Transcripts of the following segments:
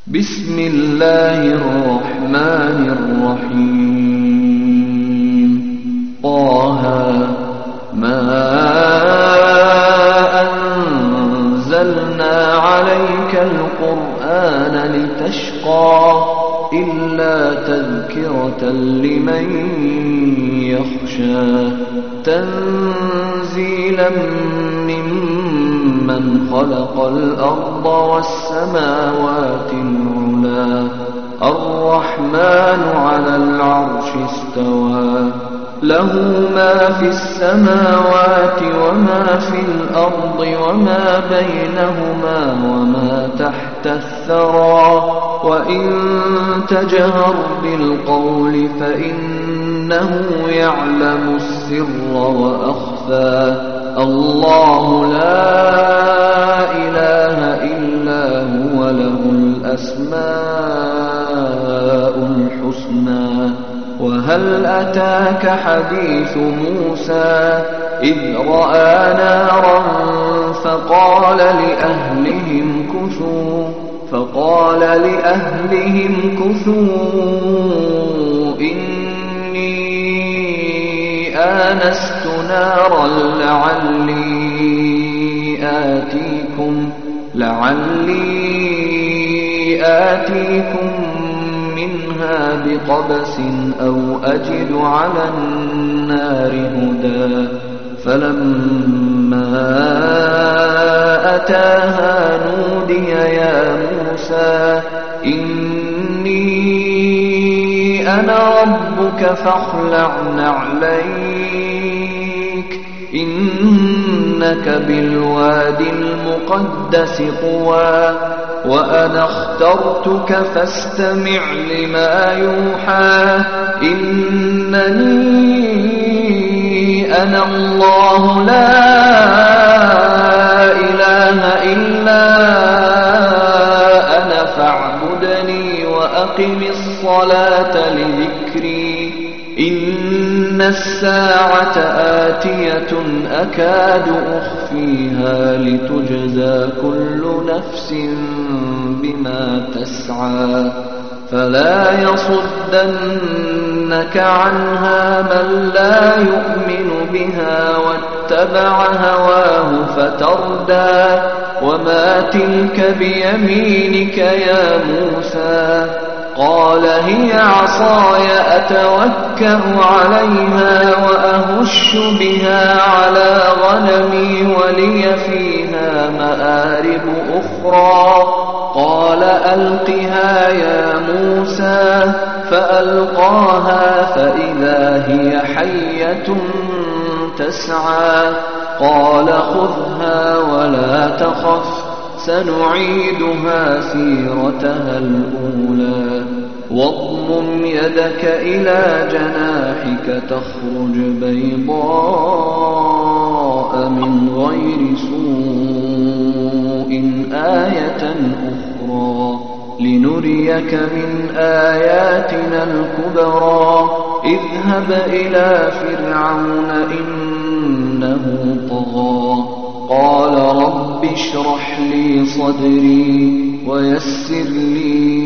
بسم الله الرحمن الرحيم طه ما أنزلنا عليك القرآن لتشقى إلا تذكرة لمن يخشى تنزيلا ممن خلق الأرض والسماوات العلى الرحمن على العرش استوى له ما في السماوات وما في الأرض وما بينهما وما تحت الثرى وإن تجهر بالقول فإنه يعلم السر وأخفى الله لا إله إلا هو له الأسماء الحسنى وهل أتاك حديث موسى إذ رأى نارا فقال لأهلهم كثوا إني آنست نارا لعلي آتيكم منها بقبس أو أجد على النار هدى فلما أتاها نودي يا موسى إني أنا ربك فاخلع نعليك إنك بالواد المقدس طوى وأنا اخترتك فاستمع لما يوحى إنني أنا الله لا إله إلا أنا فاعبدني وأقم الصلاة لذكري إن الساعة آتية أكاد أخفيها لتجزى كل نفس بما تسعى فلا يصدنك عنها من لا يؤمن بها واتبع هواه فتردى وما تلك بيمينك يا موسى قال هي عصاي أتوكأ عليها وأهش بها على غنمي ولي فيها مآرب أخرى قال ألقها يا موسى فألقاها فإذا هي حية تسعى قال خذها ولا تخف سنعيدها سيرتها الأولى واضمم يدك إلى جناحك تخرج بيضاء من غير سوء آية أخرى لنريك من آياتنا الكبرى اذهب إلى فرعون إنه طغى قال رب اشرح لي صدري ويسر لي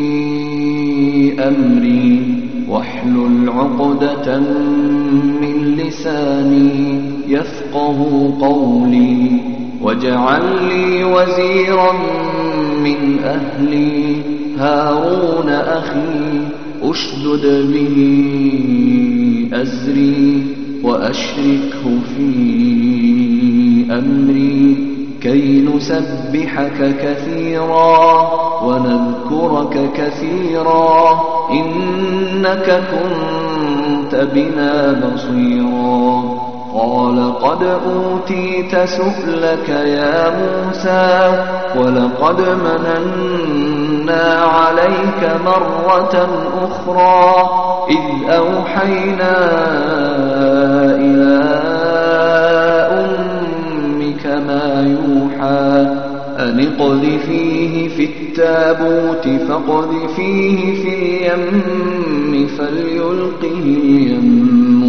أمري واحلل عقدة من لساني يفقه قولي واجعل لي وزيرا من أهلي هارون أخي أشدد به أزري وأشركه في أمري كي نسبحك كثيرا ونذكرك كثيرا إنك كنت بنا بصيرا قال قد أوتيت سؤلك يا موسى ولقد مننا عليك مرة أخرى إذ أوحينا إلى أمك ما يوحى أن اقذفيه في التابوت فاقذفيه في اليم فليلقه اليم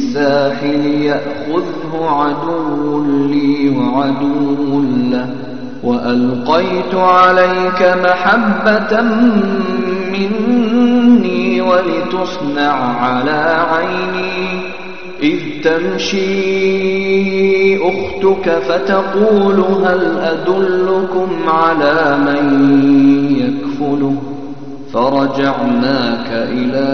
بالساحل يأخذه عدو لي وعدو له وألقيت عليك محبة مني ولتصنع على عيني إذ تمشي أختك فتقول هل أدلكم على من يكفله فرجعناك إلى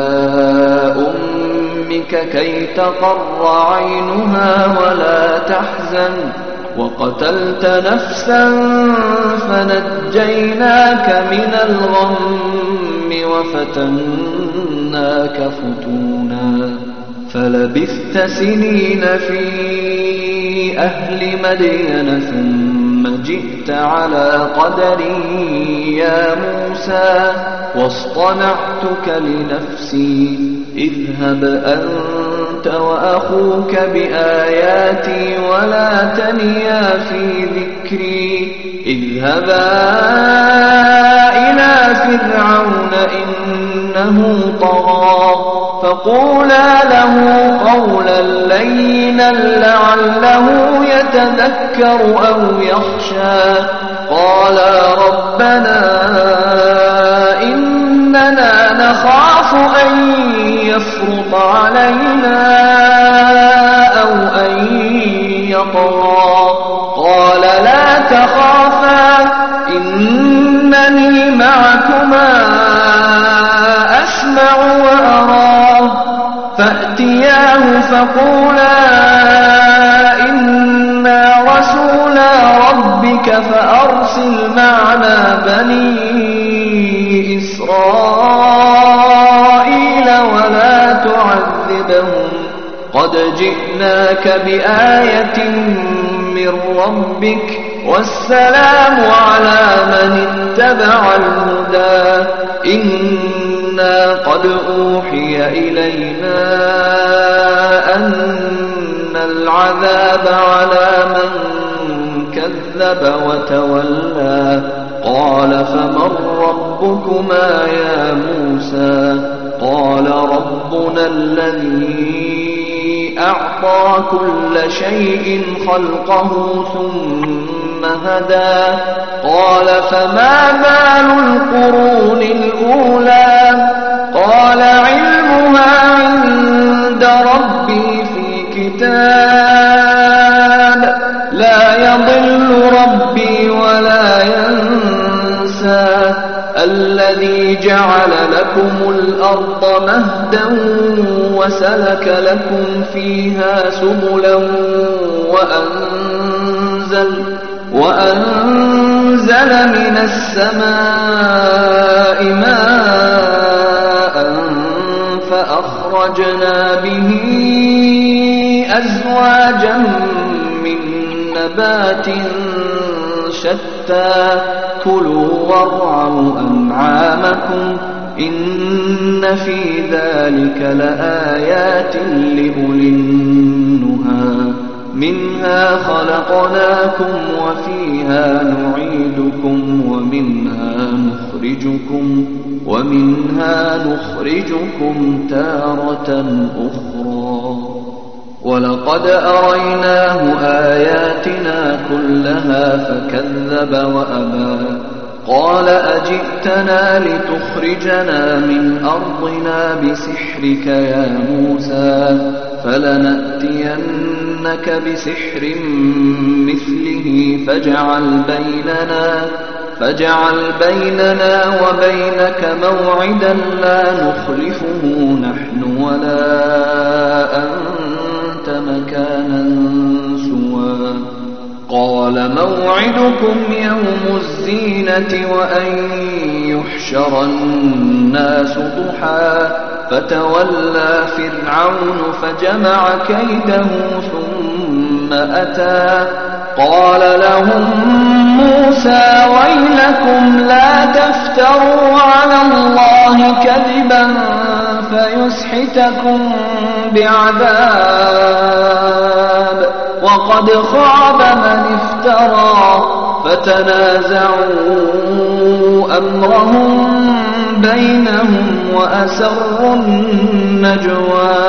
أمك كي تقر عينها ولا تحزن وقتلت نفسا فنجيناك من الغم وفتناك فتونا فلبثت سنين في أهل مدين ثم جئت على قدري يا موسى واصطنعتك لنفسي اذهب أنت وأخوك بآياتي ولا تنيا في ذكري اذهبا إلى فرعون إنه طغى فقولا له قولا لينا لعله يتذكر أو يخشى قالا ربنا إننا نخاف أن يفرط علينا أو أن يطغى قال لا تخافا إنني معكما أسمع وأرى فأتياه فقولا إنا رسولا ربك فأرسل معنا بني إسرائيل ولا تعذبهم قد جئناك بآية من ربك والسلام على من اتبع الهدى إنا قد أوحي إلينا أن العذاب على من كذب وتولى قال فمن ربكما يا موسى قال ربنا الذي أعطى كل شيء خلقه ثم هدى قال فما بال القرون الأولى قال علمها عند ربي في كتاب لا يضل ربي ولا ينسى الذي جعل لكم الأرض مهدا وسلك لكم فيها سبلا وأنزل من السماء ماء فأخرجنا به أزواجا من نبات شتى كلوا وارعوا أنعامكم إن في ذلك لآيات لأولي النهى منها خلقناكم وفيها نعيدكم ومنها نخرجكم تارة أخرى ولقد أريناه آياتنا كلها فكذب وأبى قال أجئتنا لتخرجنا من أرضنا بسحرك يا موسى فلنأتينك بسحر مثله فاجعل بيننا وبينك موعدا لا نخلفه نحن ولا أنت مكانا سوى قال موعدكم يوم الزينة وأن يحشر الناس ضحى فتولى فرعون فجمع كيده ثم أتى قال لهم موسى ويلكم لا تفتروا على الله كذبا فيسحتكم بعذاب وقد خاب من افترى فتنازعوا أمرهم بينهم وأسروا النجوى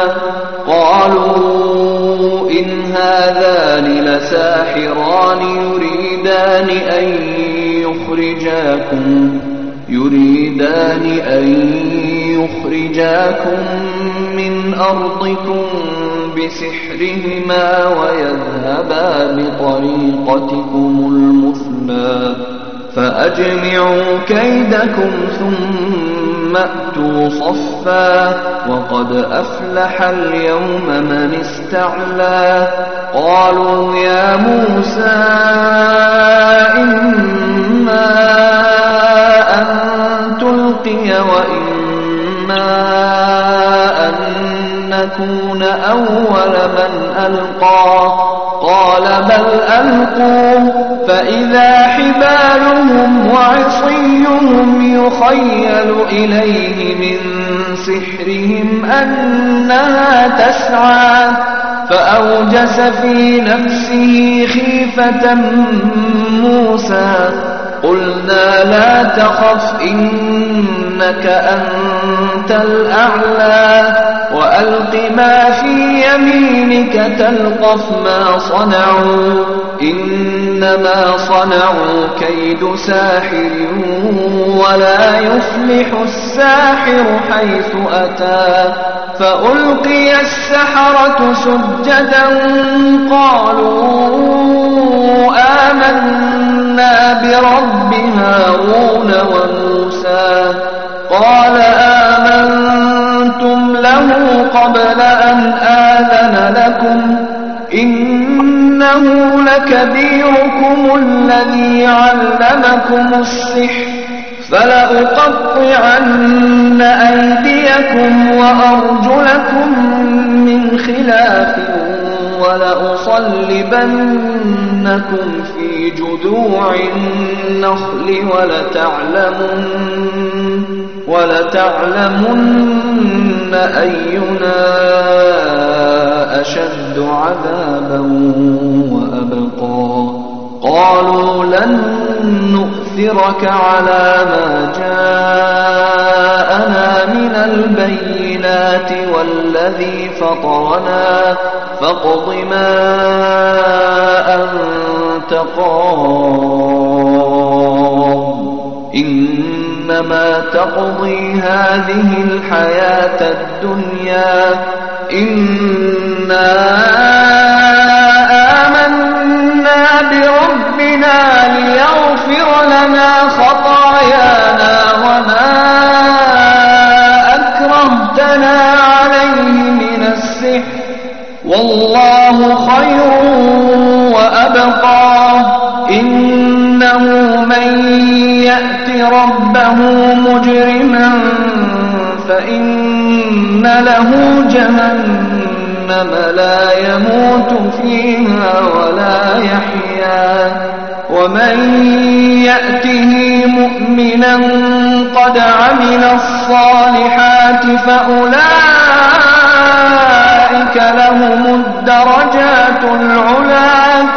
قالوا إن هذان لساحران يريدان يريدان أن يخرجاكم من أرضكم بسحرهما ويذهبا بطريقتكم المثلى فأجمعوا كيدكم ثم أتوا صفا وقد أفلح اليوم من استعلى قالوا يا موسى إما أن تلقي وإما أن نكون أول من ألقى قال بل ألقوا فإذا حبالهم وعصيهم يخيل إليه من سحرهم أنها تسعى فأوجس في نفسه خيفة موسى قلنا لا تخف إنك أنت الأعلى وألق ما في يمينك تلقف ما صنعوا إنما صنعوا كيد ساحر ولا يفلح الساحر حيث أتى فألقي السحرة سجدا قالوا آمنا برب هارون وموسى قال آمنتم له قبل أن آذن لكم إنه لكبيركم الذي علمكم السحر فلأقطعن أيديكم وأرجلكم من خلاف ولأصلبنكم في جذوع النخل ولتعلمن أينا أشد عذابا وأبقى قالوا لن نؤثرك على ما جاءنا من البينات والذي فطرنا فاقض ما أنت قاض إنما تقضي هذه الحياة الدنيا إنا آمنا بربنا ليغفر لنا خطايانا وما أكرهتنا عليه من السحر والله خير وأبقى إنه من يأت ربه مجرما فإن له جهنم لا يموت فيها ولا يحيا ومن يأته مؤمنا قد عمل الصالحات فأولئك لهم الدرجات العلى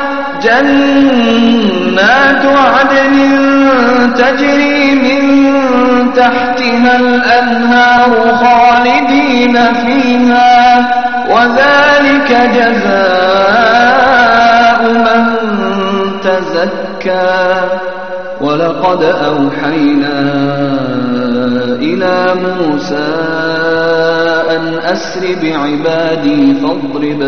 جنات عدن تجري من تحتها الأنهار خالدين فيها وذلك جزاء من تزكى ولقد أوحينا إلى موسى أن أسر بعبادي فاضرب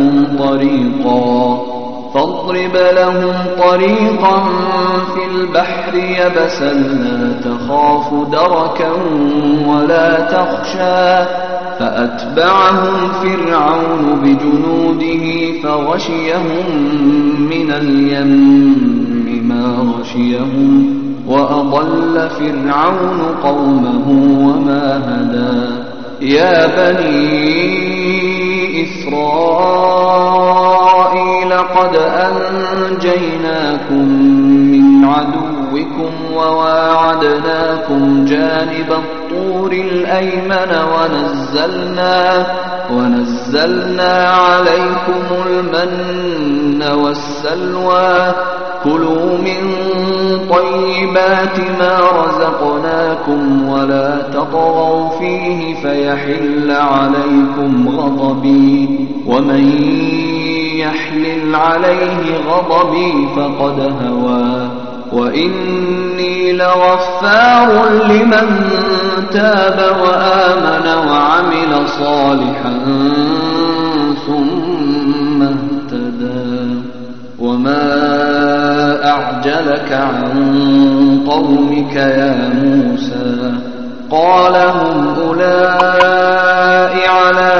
لهم طريقا في البحر يبسا لا تخاف دركا ولا تخشى فأتبعهم فرعون بجنوده فغشيهم من اليم ما غشيهم وأضل فرعون قومه وما هدى يا بني إسرائيل قد أنجيناكم من عدوكم وواعدناكم جانب الطور الأيمن ونزلنا عليكم المن والسلوى كلوا من طيبات ما رزقناكم ولا تطغوا فيه فيحل عليكم غضبي ومن يحلل عليه غضبي فقد هوى وإني لغفار لمن تاب وآمن وعمل صالحا ثم اهتدى وما أعجلك عن قومك يا موسى قال هم أولئك على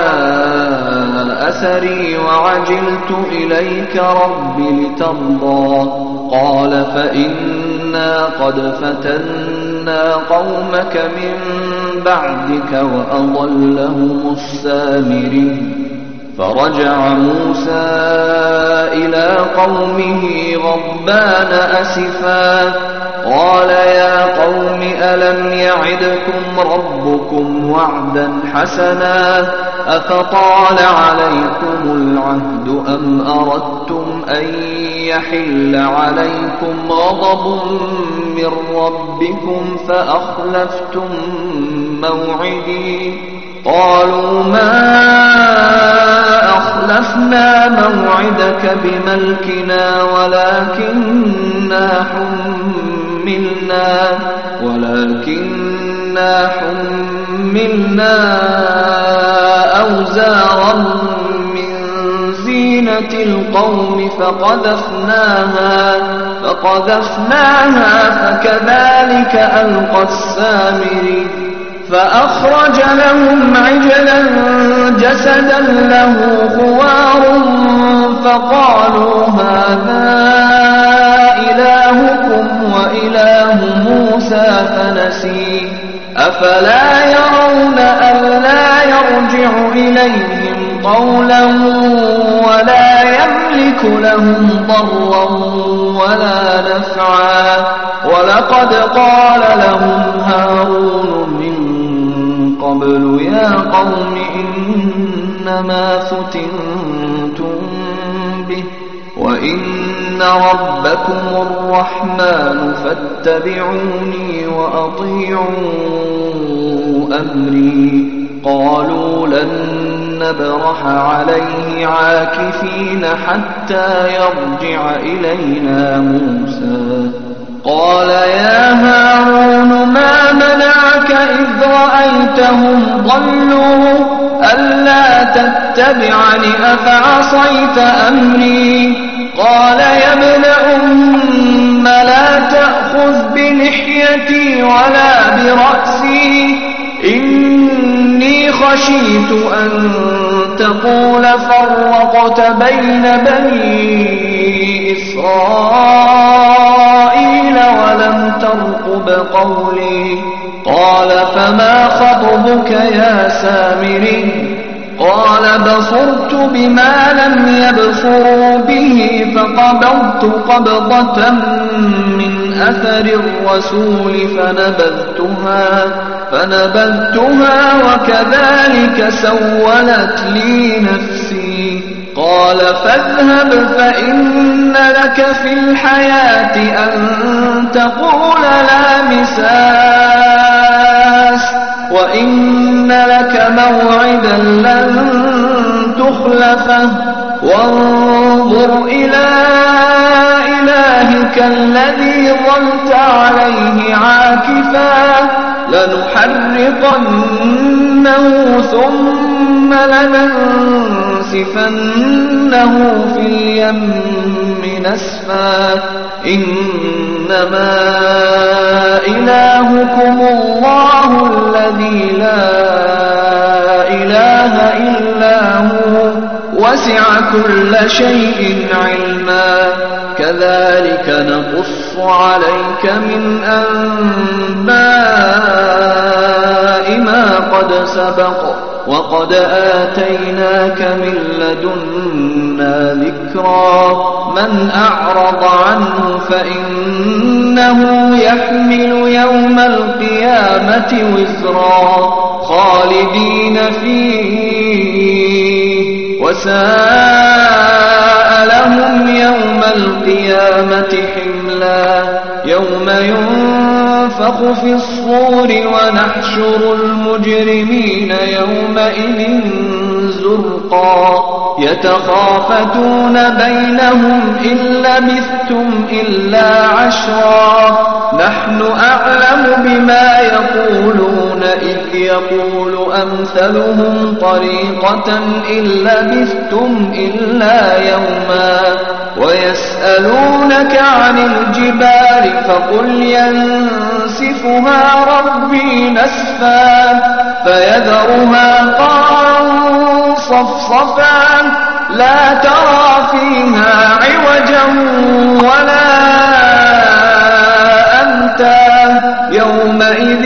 أثري وعجلت إليك رب لترضى قال فإنا قد فتنا قومك من بعدك وأضلهم السامري فرجع موسى إلى قومه غضبان أسفا قال يا قوم ألم يعدكم ربكم وعدا حسنا أفطال عليكم العهد أم أردتم أن يحل عليكم غضب من ربكم فأخلفتم موعدي قالوا ما أخلفنا موعدك بملكنا ولكننا حملنا أوزارا من زينة القوم فقذفناها فكذلك ألقى السامري فأخرج لهم عجلا جسدا له خوار فقالوا هذا إلهكم وإله موسى فنسي أفلا يرون ألا يرجع إليهم قولا ولا يملك لهم ضرا ولا نفعا ولقد قال لهم هارون من قبل يا قوم إنما فتنتم به وإن ربكم الرحمن فاتبعوني وأطيعوا أمري قالوا لن نبرح عليه عاكفين حتى يرجع إلينا موسى قال يا هارون ما منعك إذ رأيتهم ضلوا ألا تتبعني أفعصيت أمري قال يا ابن أم لا تأخذ بلحيتي ولا برأسي إني خشيت أن تقول فرقت بين بني إسرائيل ولم ترقب قولي قال فما خطبك يا سامري قال بصرت بما لم يبصروا به فقبضت قبضة من أثر الرسول فنبذتها وكذلك سولت لي نفسي قال فاذهب فإن لك في الحياة أن تقول لا مساس وإن لك موعدا لن تخلفه وانظر إلى إلهك الذي ظلت عليه عاكفا لنحرقنه ثم لننسفنه في اليم نسفا إنما إلهكم الله الذي لا إله إلا هو وسع كل شيء علما كذلك نقص عليك من أنباء ما قد سبق وقد آتيناك من لدنا ذكرا من أعرض عنه فإنه يحمل يوم القيامة وزرا خالدين فيه وساء لهم يوم القيامة حملا يوم ينفخ في الصور ونحشر المجرمين يومئذ زرقا يتخافتون بينهم إن لبثتم إلا عشرا نحن أعلم بما يقولون إذ يقول أمثلهم طريقة إن لبثتم إلا يوما ويسألونك عن الجبال فقل ينسفها ربي نسفا فيذرها قاعا صفصفا لا ترى فيها عوجا ولا أمتا يومئذ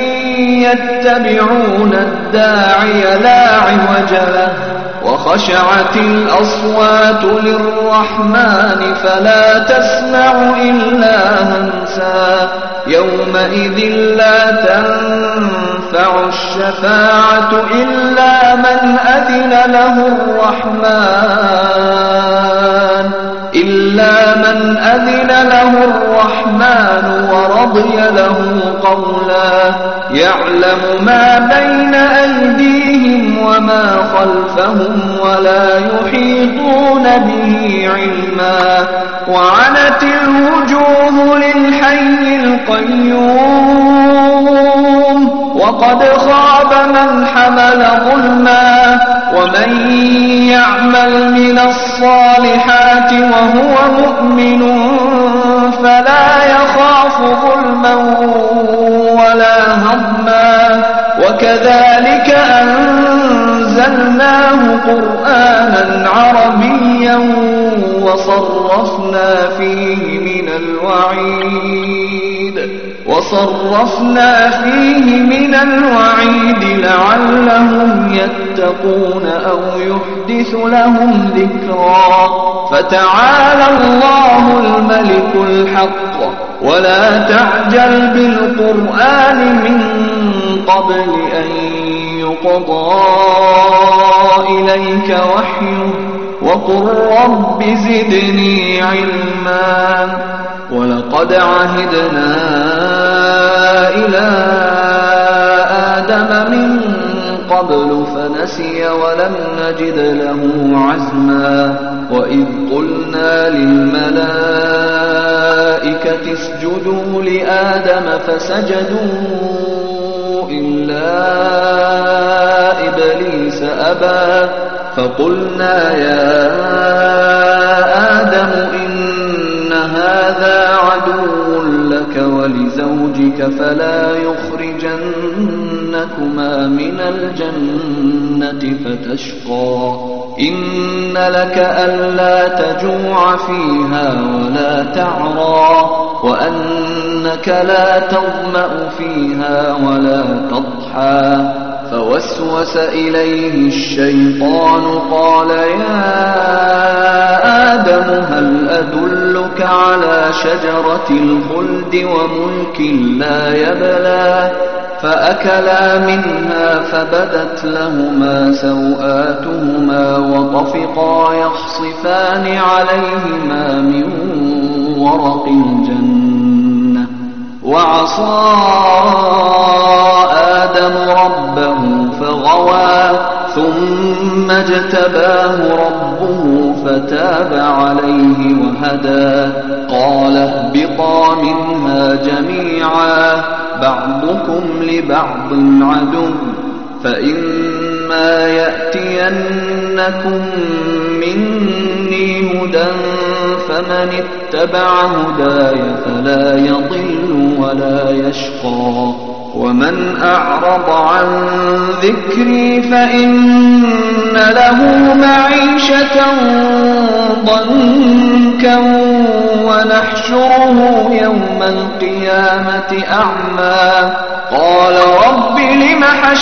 يتبعون الداعي لا عوج له وخشعت الأصوات للرحمن فلا تسمع إلا همسا يومئذ لا تنفع الشفاعة إلا من أذن له الرحمن ورضي له قولا يعلم ما بين أيديهم وما خلفهم ولا يحيطون به علما وعنت الوجوه للحي القيوم وقد خاب من حمل ظلما ومن يعمل من الصالحات وهو مؤمن فلا يخاف ظلما ولا هضما وكذلك أنزلناه قرآنا عربيا وصرفنا فيه من الوعيد لعلهم يتقون أو يحدث لهم ذكرا فتعالى الله الملك الحق ولا تعجل بالقرآن من قبل أن يقضى إليك وحيه وقل رب زدني علما ولقد عهدنا إلى آدم من قبل فنسي ولم نجد له عزما وإذ قلنا للملائكة اسجدوا لآدم فسجدوا إلا إبليس أبى فقلنا يا آدم إن هذا عدو لك ولزوجك فلا يخرجنكما من الجنة فتشقى إن لك ألا تجوع فيها ولا تعرى وأنك لا تظمأ فيها ولا تضحى فوسوس إليه الشيطان قال يا آدم هل أدلك على شجرة الخلد وملك لا يبلى فأكلا منها فبدت لهما سوآتهما وطفقا يخصفان عليهما من ورق الجنة وعصى آدم ربه فغوى ثم اجتباه ربه فتاب عليه وهدى قال اهبطا منها جميعا بعضكم لبعض عدو فإما يأتينكم مني هدى فمن اتبع هداي فلا يضل ولا يشقى ومن أعرض عن ذكري فإن له معيشة ضنكا ونحشره يوم القيامة أعمى قال رب لم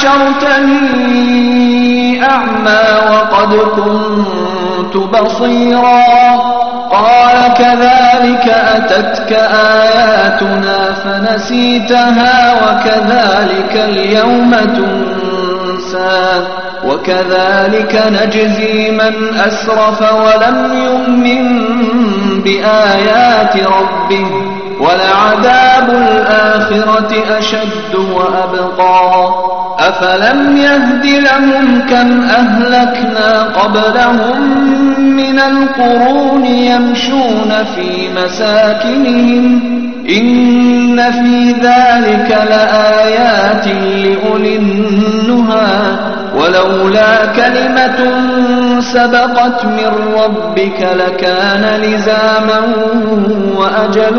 حشرتني أعمى وقد كنت بصيرا قال كذلك أتتك آياتنا فنسيتها وكذلك اليوم تنسى وكذلك نجزي من أسرف ولم يؤمن بآيات ربه ولعذاب الآخرة أشد وأبقى أفلم يهد لهم كم أهلكنا قبلهم من القرون يمشون في مساكنهم إن في ذلك لآيات لأولي النهى ولولا كلمة سبقت من ربك لكان لزاما وأجل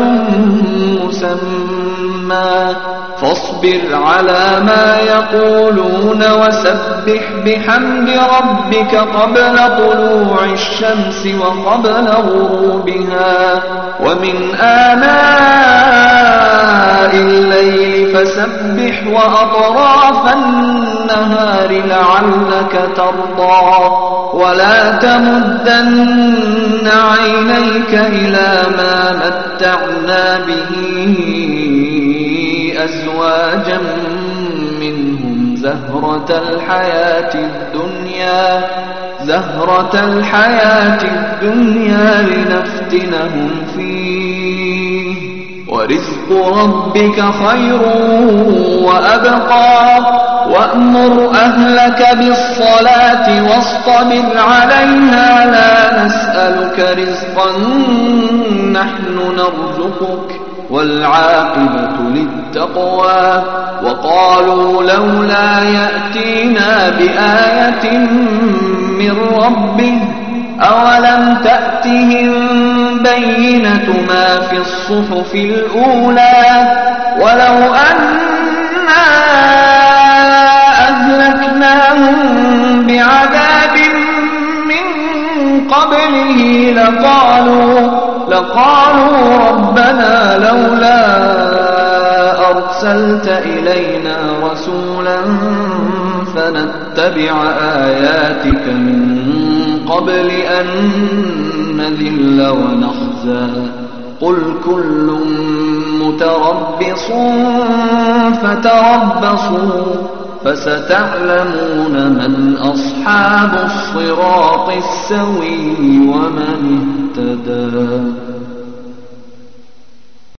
مسمى فاصبر على ما يقولون وسبح بحمد ربك قبل طلوع الشمس وقبل غروبها ومن آناء الليل فسبح وأطراف النهار لعلك ترضى ولا تمدن عينيك إلى ما متعنا به أزواجا منهم زهرة الحياة الدنيا لنفتنهم فيه ورزق ربك خير وأبقى وأمر أهلك بالصلاة واصطبر عليها لا نسألك رزقا نحن نرزقك والعاقبة للتقوى وقالوا لولا يأتينا بآية من ربه أولم تأتهم بينة ما في الصحف الأولى ولو أنا أهلكناهم بعذاب من قبله لقالوا ربنا لولا أرسلت إلينا رسولا فنتبع آياتك من قبل أن نذل ونخزى قل كل متربص فتربصوا فستعلمون من أصحاب الصراط السوي ومن اهتدى